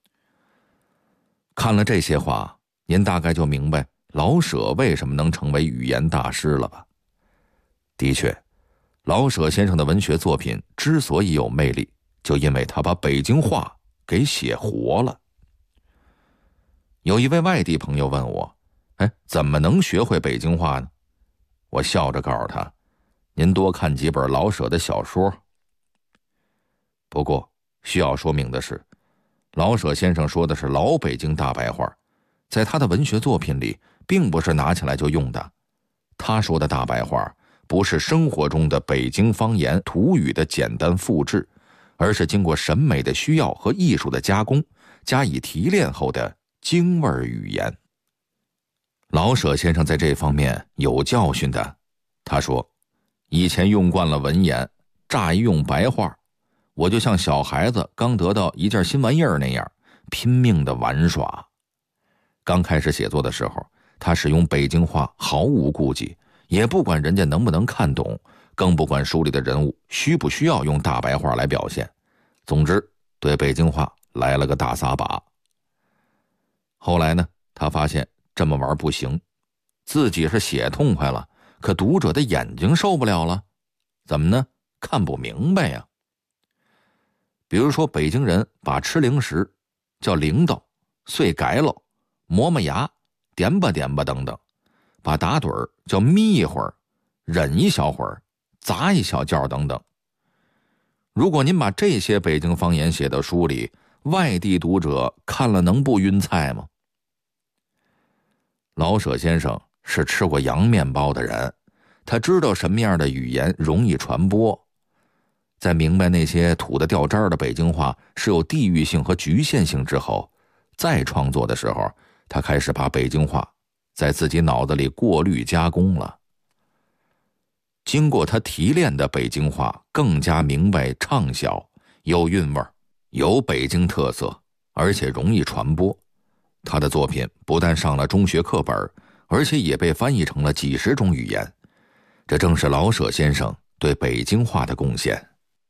K: 看了这些话，您大概就明白老舍为什么能成为语言大师了吧？的确，老舍先生的文学作品之所以有魅力，就因为他把北京话给写活了。有一位外地朋友问我，怎么能学会北京话呢？我笑着告诉他，您多看几本老舍的小说。不过需要说明的是，老舍先生说的是老北京大白话，在他的文学作品里并不是拿起来就用的。他说的大白话不是生活中的北京方言土语的简单复制，而是经过审美的需要和艺术的加工，加以提炼后的京味语言。老舍先生在这方面有教训的。他说，以前用惯了文言，乍一用白话，我就像小孩子刚得到一件新玩意儿那样，拼命的玩耍。刚开始写作的时候，他使用北京话毫无顾忌，也不管人家能不能看懂，更不管书里的人物需不需要用大白话来表现。总之，对北京话来了个大撒把。后来呢，他发现这么玩不行，自己是写痛快了，可读者的眼睛受不了了。怎么呢？看不明白呀。比如说，北京人把吃零食叫铃铛、碎改喽、磨磨牙、点吧点吧等等，把打盹儿叫眯一会儿、忍一小会儿、砸一小觉等等。如果您把这些北京方言写到书里，外地读者看了能不晕菜吗？老舍先生是吃过洋面包的人，他知道什么样的语言容易传播。在明白那些土的掉渣的北京话是有地域性和局限性之后，再创作的时候， 他开始把北京话在自己脑子里过滤加工了。经过他提炼的北京话更加明白畅销，有韵味，有北京特色，而且容易传播。他的作品不但上了中学课本，而且也被翻译成了几十种语言。这正是老舍先生对北京话的贡献。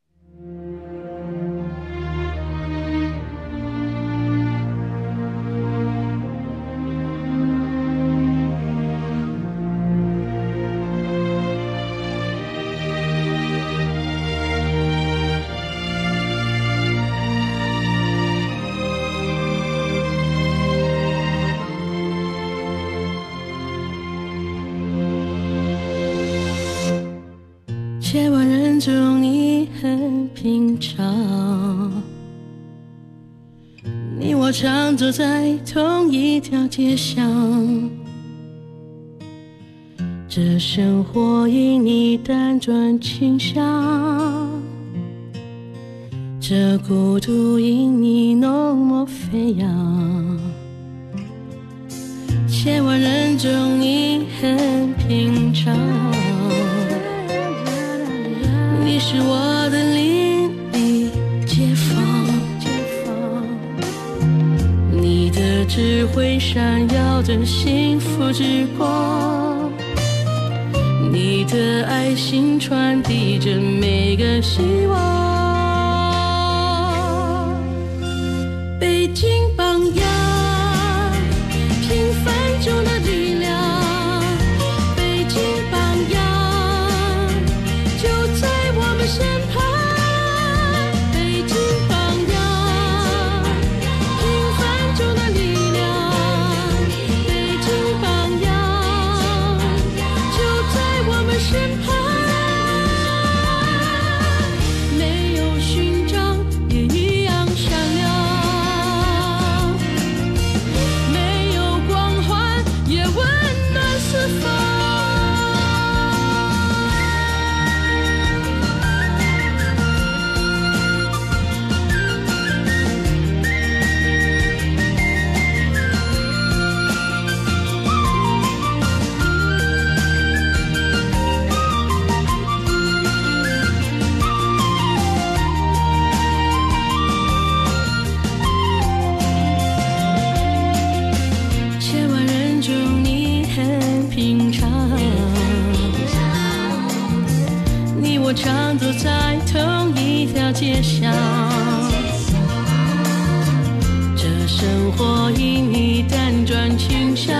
L: 千万人中你很平常，你我常走在同一条街上，这生活因你单转倾向，这孤独因你浓墨飞扬。千万人中你很平常，你是我的邻里街坊，你的智慧闪耀着幸福之光，你的爱心传递着每个希望。北京榜样，平凡中的力量，北京榜样就在我们身旁。北京榜样，平凡中的力量，北京榜样就在我们身旁。没有勋章也一样闪亮，没有光环也温暖四方。千万人中你很平常，你我常走在同一条街上，这生活因你单转倾向，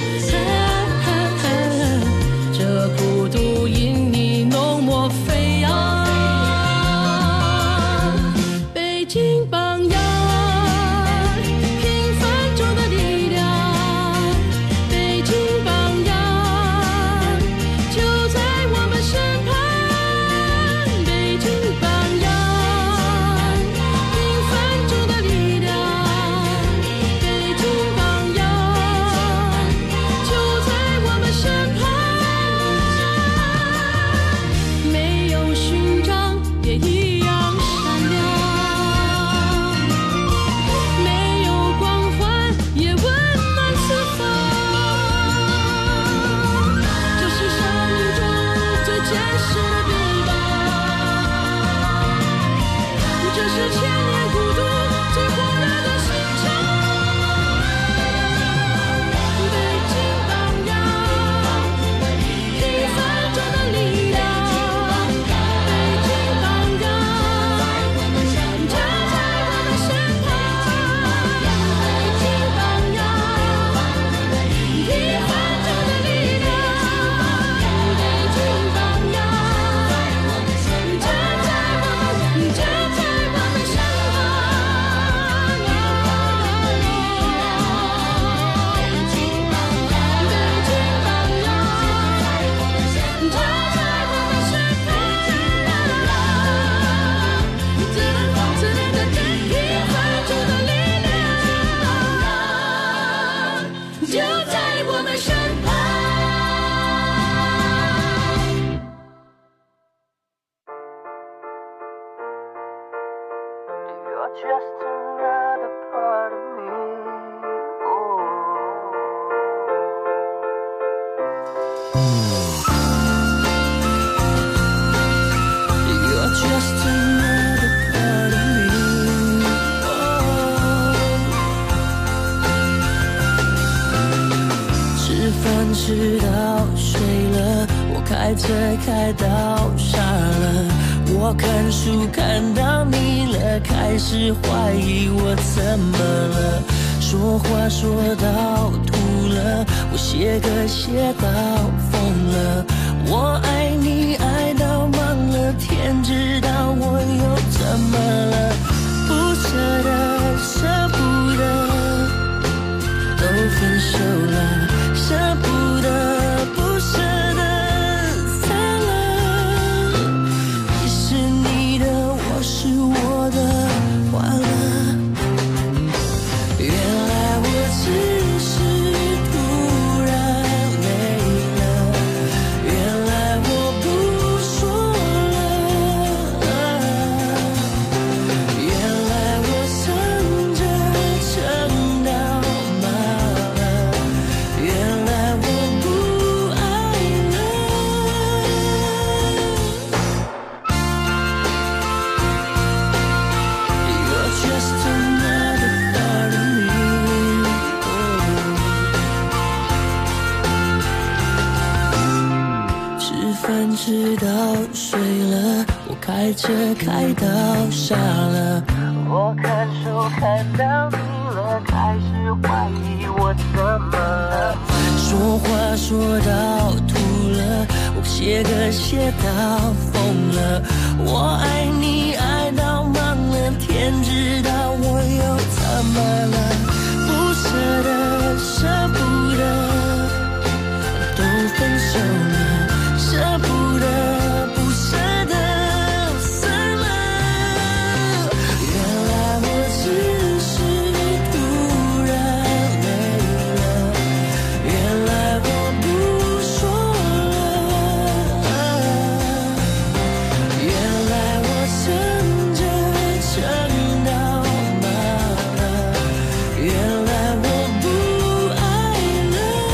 L: 这孤独因你浓墨飞扬。北京榜样，平凡中的力量，北京榜样就在我们身旁。北京榜样，平凡中的力量，北京榜样就在我们身旁。没有勋章也一样闪亮，没有光环也温暖四方。这是生命中最坚实的臂膀，这是千年孤独最火热的心肠。北京榜样，平凡中的力量，北京榜样就在我们身旁。北京榜样，平凡中的力量，北京榜样就在我们身You're just another part of me. Oh. 开车开到傻了，我看书看到腻了，开始怀疑我怎么了，说话说到吐了，我写歌写到疯了，我爱你爱到忘了，天知道我又怎么了，不舍得舍不得都分手了，舍不得不舍得散了，你是你的，我是我的，完了，原来我只是突然累了，原来我不说了，原来我撑着撑到麻了，原来我不爱了， You're just another part of me. 吃饭吃到睡了，我开车开到傻了，我看书看到腻了，开始怀疑我怎么了，说话说到吐了，我写歌写到疯了，我爱你爱到忘了，天知道我又怎么了，不舍得舍不得都分手了，舍不得不舍得散了，原来我只是突然累了，原来我不说了，原来我撑着撑到麻了，原来我不爱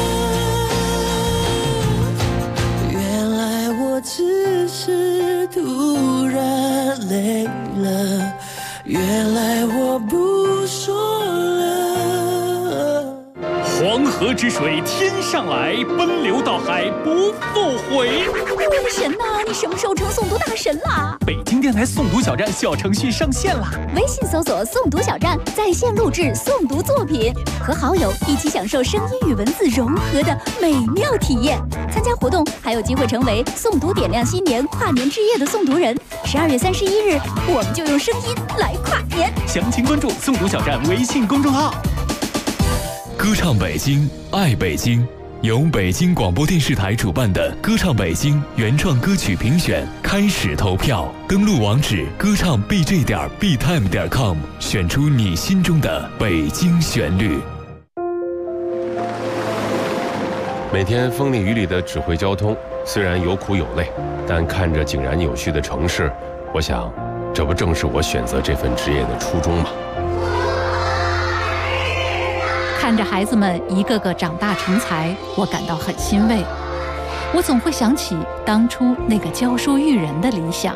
L: 了，原来我只是突然累了，原来我不说了。
M: 黄河之水天上来，奔流到海不复回。
N: 我的神呐，你什么时候成诵读大神啦？
M: 北京电台诵读小站小程序上线啦！
N: 微信搜索诵读小站，在线录制诵读作品，和好友一起享受声音与文字融合的美妙体验。参加活动还有机会成为诵读点亮新年跨年之夜的诵读人。12月31日，我们就用声音来跨年。
M: 详情关注诵读小站微信公众号。
B: 歌唱北京，爱北京，由北京广播电视台主办的歌唱北京原创歌曲评选开始投票，登录网址歌唱 bj.btime.com， 选出你心中的北京旋律。
O: 每天风里雨里的指挥交通，虽然有苦有累，但看着井然有序的城市，我想，这不正是我选择这份职业的初衷吗？
A: 看着孩子们一个个长大成才，我感到很欣慰。我总会想起当初那个教书育人的理想。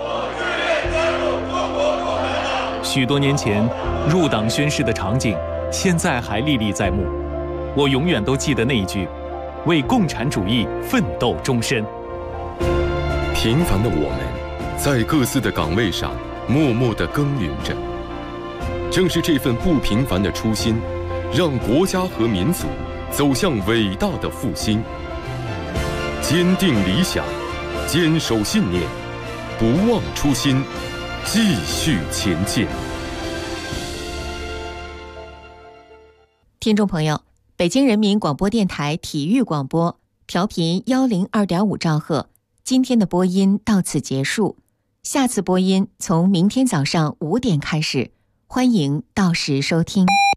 M: 许多年前入党宣誓的场景，现在还历历在目。我永远都记得那一句：为共产主义奋斗终身。
O: 平凡的我们，在各自的岗位上默默地耕耘着。正是这份不平凡的初心，让国家和民族走向伟大的复兴。坚定理想，坚守信念，不忘初心，继续前进。
P: 听众朋友，北京人民广播电台体育广播，调频102.5兆赫，今天的播音到此结束。下次播音从明天早上5点开始，欢迎到时收听。